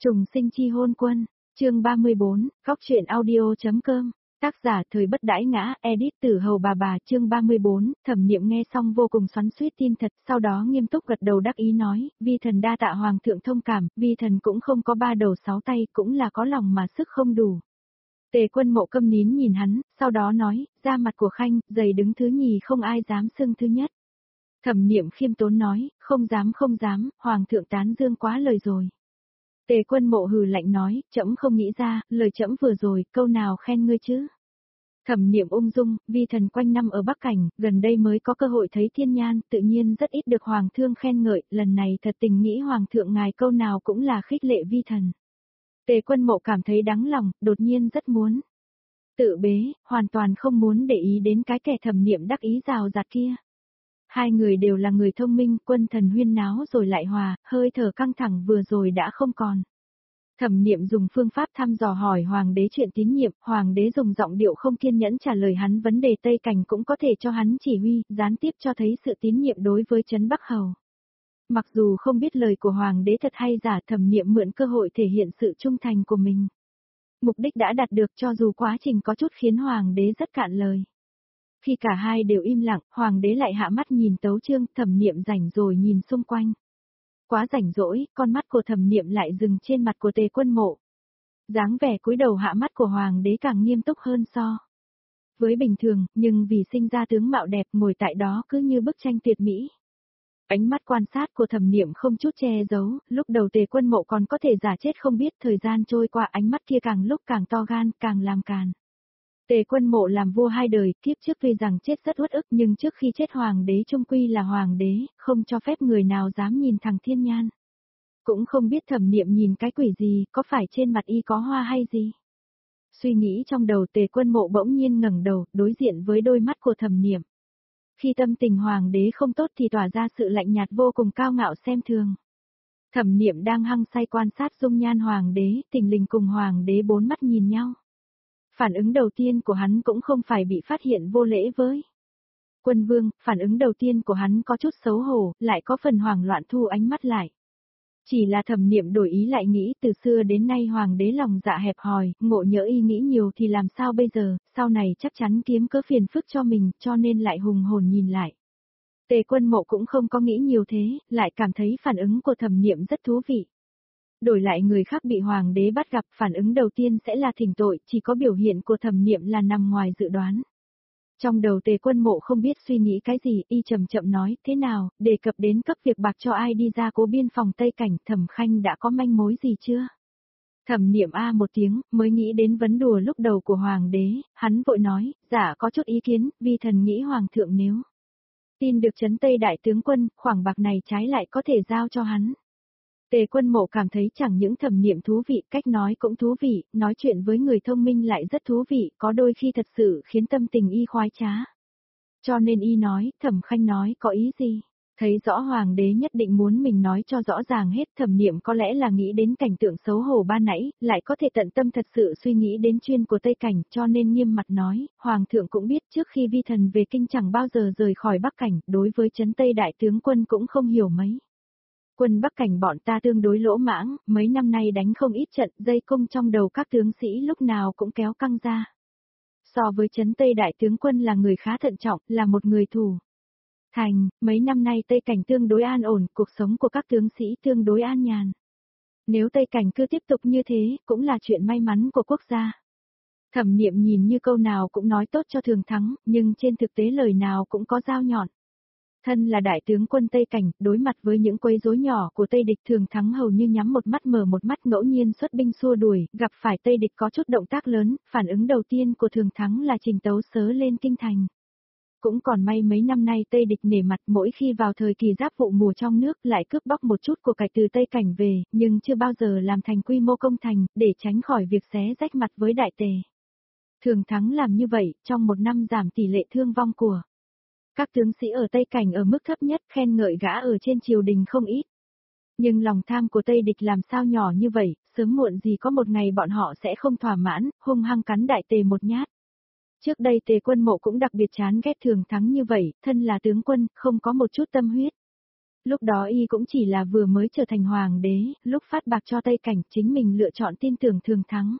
Trùng sinh chi hôn quân, chương 34, góc truyện audio.com, tác giả thời bất đãi ngã, edit Tử Hầu bà chương 34, Thẩm Niệm nghe xong vô cùng xoắn xuýt tin thật, sau đó nghiêm túc gật đầu đắc ý nói, vi thần đa tạ hoàng thượng thông cảm, vi thần cũng không có ba đầu sáu tay, cũng là có lòng mà sức không đủ. Tề Quân Mộ câm nín nhìn hắn, sau đó nói, da mặt của Khanh, giày đứng thứ nhì không ai dám xưng thứ nhất. Thẩm Niệm khiêm tốn nói, không dám, hoàng thượng tán dương quá lời rồi. Tề Quân Mộ hừ lạnh nói, trẫm không nghĩ ra, lời trẫm vừa rồi, câu nào khen ngươi chứ? Thẩm Niệm ung dung, vi thần quanh năm ở Bắc Cảnh, gần đây mới có cơ hội thấy thiên nhan, tự nhiên rất ít được hoàng thương khen ngợi, lần này thật tình nghĩ hoàng thượng ngài câu nào cũng là khích lệ vi thần. Tề Quân Mộ cảm thấy đắng lòng, đột nhiên rất muốn tự bế, hoàn toàn không muốn để ý đến cái kẻ Thẩm Niệm đắc ý rào rạt kia. Hai người đều là người thông minh, quân thần huyên náo rồi lại hòa, hơi thở căng thẳng vừa rồi đã không còn. Thẩm Niệm dùng phương pháp thăm dò hỏi hoàng đế chuyện tín nhiệm, hoàng đế dùng giọng điệu không kiên nhẫn trả lời hắn vấn đề Tây Cảnh cũng có thể cho hắn chỉ huy, gián tiếp cho thấy sự tín nhiệm đối với Trấn Bắc Hầu. Mặc dù không biết lời của hoàng đế thật hay giả, Thẩm Niệm mượn cơ hội thể hiện sự trung thành của mình. Mục đích đã đạt được cho dù quá trình có chút khiến hoàng đế rất cạn lời. Khi cả hai đều im lặng, hoàng đế lại hạ mắt nhìn tấu chương, Thẩm Niệm rảnh rồi nhìn xung quanh. Quá rảnh rỗi, con mắt của Thẩm Niệm lại dừng trên mặt của Tề Quân Mộ. Dáng vẻ cúi đầu hạ mắt của hoàng đế càng nghiêm túc hơn so với bình thường, nhưng vì sinh ra tướng mạo đẹp ngồi tại đó cứ như bức tranh tuyệt mỹ. Ánh mắt quan sát của Thẩm Niệm không chút che giấu, lúc đầu Tề Quân Mộ còn có thể giả chết không biết, thời gian trôi qua ánh mắt kia càng lúc càng to gan, càng làm càn. Tề Quân Mộ làm vua hai đời, kiếp trước tuy rằng chết rất uất ức nhưng trước khi chết hoàng đế trung quy là hoàng đế, không cho phép người nào dám nhìn thẳng thiên nhan. Cũng không biết Thẩm Niệm nhìn cái quỷ gì, có phải trên mặt y có hoa hay gì. Suy nghĩ trong đầu Tề Quân Mộ bỗng nhiên ngẩng đầu, đối diện với đôi mắt của Thẩm Niệm. Khi tâm tình hoàng đế không tốt thì tỏa ra sự lạnh nhạt vô cùng cao ngạo xem thường. Thẩm Niệm đang hăng say quan sát dung nhan hoàng đế, tình lình cùng hoàng đế bốn mắt nhìn nhau. Phản ứng đầu tiên của hắn cũng không phải bị phát hiện vô lễ với Quân Vương, phản ứng đầu tiên của hắn có chút xấu hổ, lại có phần hoảng loạn thu ánh mắt lại. Chỉ là Thẩm Niệm đổi ý lại nghĩ từ xưa đến nay hoàng đế lòng dạ hẹp hòi, ngộ nhỡ y nghĩ nhiều thì làm sao bây giờ, sau này chắc chắn kiếm cớ phiền phức cho mình, cho nên lại hùng hồn nhìn lại. Tề Quân Mộ cũng không có nghĩ nhiều thế, lại cảm thấy phản ứng của Thẩm Niệm rất thú vị. Đổi lại người khác bị hoàng đế bắt gặp, phản ứng đầu tiên sẽ là thỉnh tội, chỉ có biểu hiện của Thẩm Niệm là nằm ngoài dự đoán. Trong đầu Tề Quân Mộ không biết suy nghĩ cái gì, y chậm chậm nói, thế nào, đề cập đến cấp việc bạc cho ai đi ra cố biên phòng Tây Cảnh, Thẩm Khanh đã có manh mối gì chưa? Thẩm Niệm a một tiếng, mới nghĩ đến vấn đùa lúc đầu của hoàng đế, hắn vội nói, dạ có chút ý kiến, vi thần nghĩ hoàng thượng nếu tin được trấn Tây đại tướng quân, khoản bạc này trái lại có thể giao cho hắn. Tề Quân Mộ cảm thấy chẳng những Thẩm Niệm thú vị, cách nói cũng thú vị, nói chuyện với người thông minh lại rất thú vị, có đôi khi thật sự khiến tâm tình y khoái trá. Cho nên y nói, Thẩm Khanh nói có ý gì? Thấy rõ hoàng đế nhất định muốn mình nói cho rõ ràng hết, Thẩm Niệm có lẽ là nghĩ đến cảnh tượng xấu hổ ban nãy, lại có thể tận tâm thật sự suy nghĩ đến chuyên của Tây Cảnh, cho nên nghiêm mặt nói, hoàng thượng cũng biết trước khi vi thần về kinh chẳng bao giờ rời khỏi Bắc Cảnh, đối với trấn Tây đại tướng quân cũng không hiểu mấy. Quân Bắc Cảnh bọn ta tương đối lỗ mãng, mấy năm nay đánh không ít trận, dây cung trong đầu các tướng sĩ lúc nào cũng kéo căng ra. So với trấn Tây đại tướng quân là người khá thận trọng, là một người thủ thành, mấy năm nay Tây Cảnh tương đối an ổn, cuộc sống của các tướng sĩ tương đối an nhàn. Nếu Tây Cảnh cứ tiếp tục như thế, cũng là chuyện may mắn của quốc gia. Thẩm Niệm nhìn như câu nào cũng nói tốt cho Thường Thắng, nhưng trên thực tế lời nào cũng có dao nhọn. Thân là đại tướng quân Tây Cảnh, đối mặt với những quấy rối nhỏ của Tây địch Thường Thắng hầu như nhắm một mắt mở một mắt ngẫu nhiên xuất binh xua đuổi, gặp phải Tây địch có chút động tác lớn, phản ứng đầu tiên của Thường Thắng là trình tấu sớ lên kinh thành. Cũng còn may mấy năm nay Tây địch nể mặt mỗi khi vào thời kỳ giáp vụ mùa trong nước lại cướp bóc một chút của cải từ Tây Cảnh về, nhưng chưa bao giờ làm thành quy mô công thành, để tránh khỏi việc xé rách mặt với đại tề. Thường Thắng làm như vậy, trong một năm giảm tỷ lệ thương vong của các tướng sĩ ở Tây Cảnh ở mức thấp nhất, khen ngợi gã ở trên triều đình không ít. Nhưng lòng tham của Tây địch làm sao nhỏ như vậy, sớm muộn gì có một ngày bọn họ sẽ không thỏa mãn, hung hăng cắn đại tề một nhát. Trước đây Tề Quân Mộ cũng đặc biệt chán ghét Thường Thắng như vậy, thân là tướng quân, không có một chút tâm huyết. Lúc đó y cũng chỉ là vừa mới trở thành hoàng đế, lúc phát bạc cho Tây Cảnh chính mình lựa chọn tin tưởng Thường Thắng.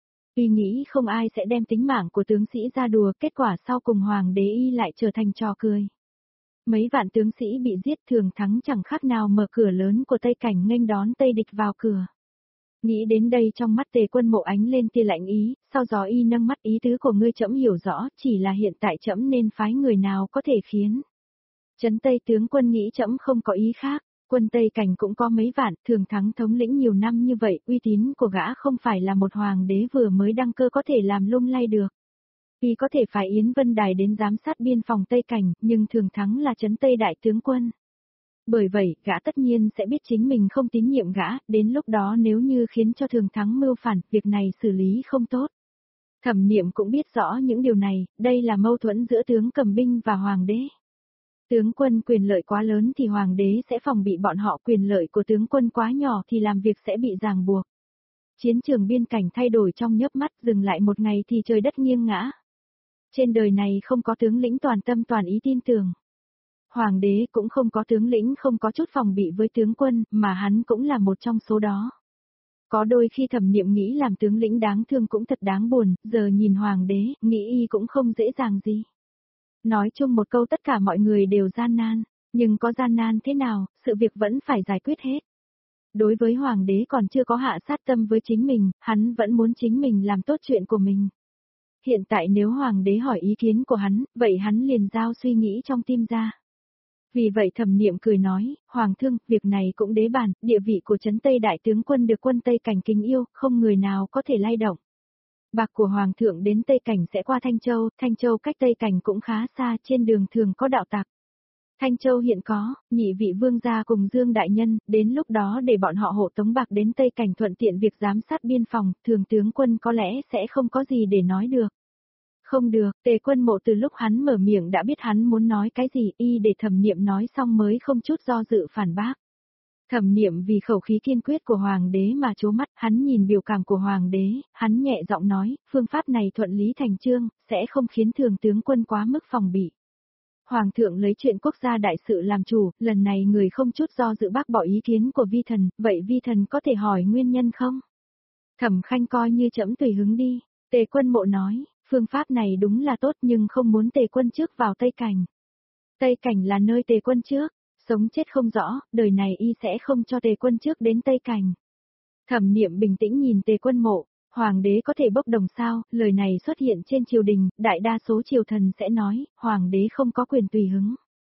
Y nghĩ không ai sẽ đem tính mạng của tướng sĩ ra đùa, kết quả sau cùng hoàng đế y lại trở thành trò cười. Mấy vạn tướng sĩ bị giết, Thường Thắng chẳng khác nào mở cửa lớn của Tây Cảnh nghênh đón Tây địch vào cửa. Nghĩ đến đây trong mắt Tề Quân Mộ ánh lên tia lạnh ý, sau đó y nâng mắt, ý tứ của ngươi trẫm hiểu rõ, chỉ là hiện tại trẫm nên phái người nào có thể khiến Trấn Tây tướng quân nghĩ trẫm không có ý khác, quân Tây Cảnh cũng có mấy vạn, Thường Thắng thống lĩnh nhiều năm như vậy, uy tín của gã không phải là một hoàng đế vừa mới đăng cơ có thể làm lung lay được. Y có thể phải Yến Vân Đài đến giám sát biên phòng Tây Cảnh, nhưng Thường Thắng là Trấn Tây đại tướng quân. Bởi vậy, gã tất nhiên sẽ biết chính mình không tín nhiệm gã, đến lúc đó nếu như khiến cho Thường Thắng mưu phản, việc này xử lý không tốt. Thẩm Niệm cũng biết rõ những điều này, đây là mâu thuẫn giữa tướng cầm binh và hoàng đế. Tướng quân quyền lợi quá lớn thì hoàng đế sẽ phòng bị bọn họ, quyền lợi của tướng quân quá nhỏ thì làm việc sẽ bị ràng buộc. Chiến trường biên cảnh thay đổi trong nhớp mắt, dừng lại một ngày thì trời đất nghiêng ngã. Trên đời này không có tướng lĩnh toàn tâm toàn ý tin tưởng. Hoàng đế cũng không có tướng lĩnh không có chút phòng bị với tướng quân, mà hắn cũng là một trong số đó. Có đôi khi Thẩm Niệm nghĩ làm tướng lĩnh đáng thương cũng thật đáng buồn, giờ nhìn hoàng đế, nghĩ y cũng không dễ dàng gì. Nói chung một câu tất cả mọi người đều gian nan, nhưng có gian nan thế nào, sự việc vẫn phải giải quyết hết. Đối với hoàng đế còn chưa có hạ sát tâm với chính mình, hắn vẫn muốn chính mình làm tốt chuyện của mình. Hiện tại nếu hoàng đế hỏi ý kiến của hắn, vậy hắn liền giao suy nghĩ trong tim ra. Vì vậy Thẩm Niệm cười nói, Hoàng thương, việc này cũng đế bàn, địa vị của Trấn Tây đại tướng quân được quân Tây Cảnh kính yêu, không người nào có thể lay động. Bạc của Hoàng thượng đến Tây Cảnh sẽ qua Thanh Châu cách Tây Cảnh cũng khá xa, trên đường thường có đạo tặc. Thanh Châu hiện có, nhị vị vương gia cùng Dương đại nhân, đến lúc đó để bọn họ hộ tống bạc đến Tây Cảnh thuận tiện việc giám sát biên phòng, Thường tướng quân có lẽ sẽ không có gì để nói được. Không được, Tề Quân Mộ từ lúc hắn mở miệng đã biết hắn muốn nói cái gì, y để Thẩm Niệm nói xong mới không chút do dự phản bác. Thẩm Niệm vì khẩu khí kiên quyết của hoàng đế mà trố mắt, hắn nhìn biểu cảm của hoàng đế, hắn nhẹ giọng nói, phương pháp này thuận lý thành chương, sẽ không khiến Thường tướng quân quá mức phòng bị. Hoàng thượng lấy chuyện quốc gia đại sự làm chủ, lần này người không chút do dự bác bỏ ý kiến của vi thần, vậy vi thần có thể hỏi nguyên nhân không? Thẩm Khanh coi như trẫm tùy hứng đi, Tề Quân Mộ nói. Phương pháp này đúng là tốt nhưng không muốn Tề quân trước vào Tây Cảnh. Tây Cảnh là nơi Tề quân trước, sống chết không rõ, đời này y sẽ không cho Tề quân trước đến Tây Cảnh. Thẩm Niệm bình tĩnh nhìn Tề Quân Mộ, hoàng đế có thể bốc đồng sao, lời này xuất hiện trên triều đình, đại đa số triều thần sẽ nói, hoàng đế không có quyền tùy hứng.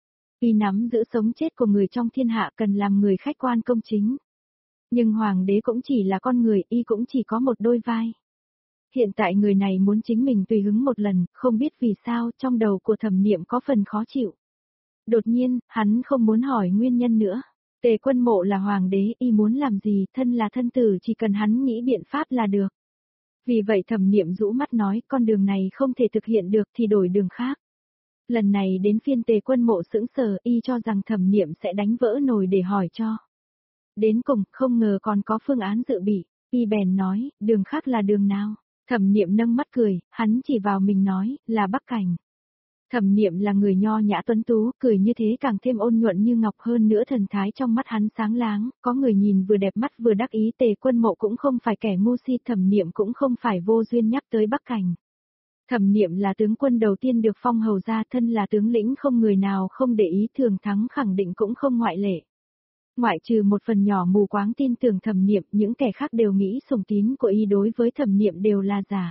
Y nắm giữ sống chết của người trong thiên hạ cần làm người khách quan công chính. Nhưng hoàng đế cũng chỉ là con người, y cũng chỉ có một đôi vai. Hiện tại người này muốn chính mình tùy hứng một lần, không biết vì sao trong đầu của Thẩm Niệm có phần khó chịu. Đột nhiên, hắn không muốn hỏi nguyên nhân nữa. Tề Quân Mộ là hoàng đế, y muốn làm gì, thân là thân tử chỉ cần hắn nghĩ biện pháp là được. Vì vậy Thẩm Niệm rũ mắt nói, con đường này không thể thực hiện được thì đổi đường khác. Lần này đến phiên Tề Quân Mộ sững sờ, y cho rằng Thẩm Niệm sẽ đánh vỡ nồi để hỏi cho. Đến cùng, không ngờ còn có phương án dự bị, y bèn nói, đường khác là đường nào? Thẩm Niệm nâng mắt cười, hắn chỉ vào mình nói, là Bắc Cảnh. Thẩm Niệm là người nho nhã tuấn tú, cười như thế càng thêm ôn nhuận như ngọc, hơn nữa thần thái trong mắt hắn sáng láng, có người nhìn vừa đẹp mắt vừa đắc ý. Tề Quân Mộ cũng không phải kẻ ngu si, Thẩm Niệm cũng không phải vô duyên nhắc tới Bắc Cảnh. Thẩm Niệm là tướng quân đầu tiên được phong hầu ra, thân là tướng lĩnh không người nào không để ý, Thường Thắng khẳng định cũng không ngoại lệ. Ngoại trừ một phần nhỏ mù quáng tin tưởng Thẩm Niệm, những kẻ khác đều nghĩ sùng tín của y đối với Thẩm Niệm đều là giả.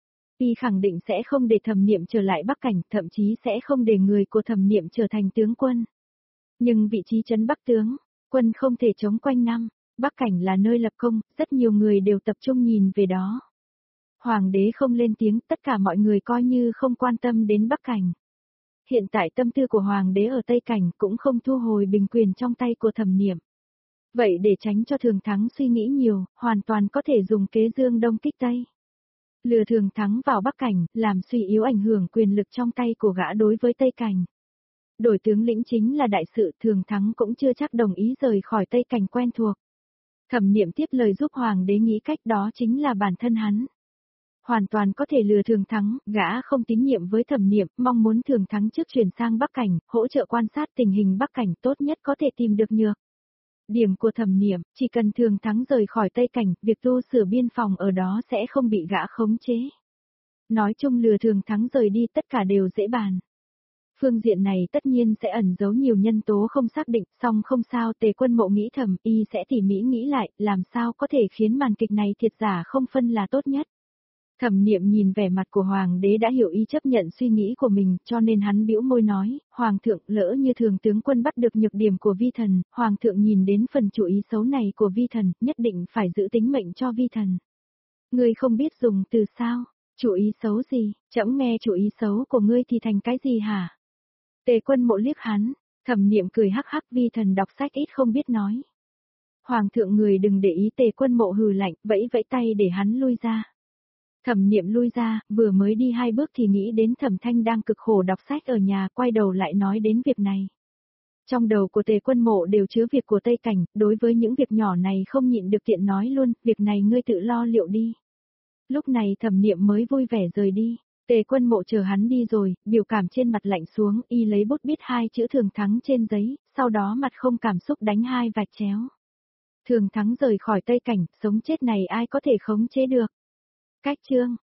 Y khẳng định sẽ không để Thẩm Niệm trở lại Bắc Cảnh, thậm chí sẽ không để người của Thẩm Niệm trở thành tướng quân. Nhưng vị trí trấn Bắc tướng, quân không thể chống quanh năm, Bắc Cảnh là nơi lập công, rất nhiều người đều tập trung nhìn về đó. Hoàng đế không lên tiếng, tất cả mọi người coi như không quan tâm đến Bắc Cảnh. Hiện tại tâm tư của hoàng đế ở Tây Cảnh cũng không thu hồi bình quyền trong tay của Thẩm Niệm. Vậy để tránh cho Thường Thắng suy nghĩ nhiều, hoàn toàn có thể dùng kế dương đông kích Tây. Lừa Thường Thắng vào Bắc Cảnh, làm suy yếu ảnh hưởng quyền lực trong tay của gã đối với Tây Cảnh. Đổi tướng lĩnh chính là đại sự, Thường Thắng cũng chưa chắc đồng ý rời khỏi Tây Cảnh quen thuộc. Thẩm Niệm tiếp lời giúp hoàng đế nghĩ cách, đó chính là bản thân hắn. Hoàn toàn có thể lừa Thường Thắng, gã không tín nhiệm với Thẩm Niệm, mong muốn Thường Thắng trước chuyển sang Bắc Cảnh, hỗ trợ quan sát tình hình Bắc Cảnh tốt nhất có thể tìm được nhược. Điểm của Thẩm Niệm, chỉ cần Thường Thắng rời khỏi Tây Cảnh, việc tu sửa biên phòng ở đó sẽ không bị gã khống chế. Nói chung lừa Thường Thắng rời đi tất cả đều dễ bàn. Phương diện này tất nhiên sẽ ẩn giấu nhiều nhân tố không xác định, song không sao. Tề Quân Mộ nghĩ thầm, y sẽ tỉ mỉ nghĩ lại, làm sao có thể khiến màn kịch này thiệt giả không phân là tốt nhất. Thẩm Niệm nhìn vẻ mặt của Hoàng đế đã hiểu ý chấp nhận suy nghĩ của mình, cho nên hắn bĩu môi nói, Hoàng thượng, lỡ như Thường tướng quân bắt được nhược điểm của Vi Thần, Hoàng thượng nhìn đến phần chủ ý xấu này của Vi Thần, nhất định phải giữ tính mệnh cho Vi Thần. Ngươi không biết dùng từ sao? Chủ ý xấu gì? Trẫm nghe chủ ý xấu của ngươi thì thành cái gì hả? Tề Quân Mộ liếc hắn, Thẩm Niệm cười hắc hắc, Vi Thần đọc sách ít không biết nói. Hoàng thượng người đừng để ý. Tề Quân Mộ hừ lạnh, vẫy vẫy tay để hắn lui ra. Thẩm Niệm lui ra, vừa mới đi 2 bước thì nghĩ đến Thẩm Thanh đang cực khổ đọc sách ở nhà, quay đầu lại nói đến việc này. Trong đầu của Tề Quân Mộ đều chứa việc của Tây Cảnh, đối với những việc nhỏ này không nhịn được tiện nói luôn, việc này ngươi tự lo liệu đi. Lúc này Thẩm Niệm mới vui vẻ rời đi. Tề Quân Mộ chờ hắn đi rồi, biểu cảm trên mặt lạnh xuống, y lấy bút viết 2 chữ Thường Thắng trên giấy, sau đó mặt không cảm xúc đánh 2 vạch chéo. Thường Thắng rời khỏi Tây Cảnh, sống chết này ai có thể khống chế được. Cách chương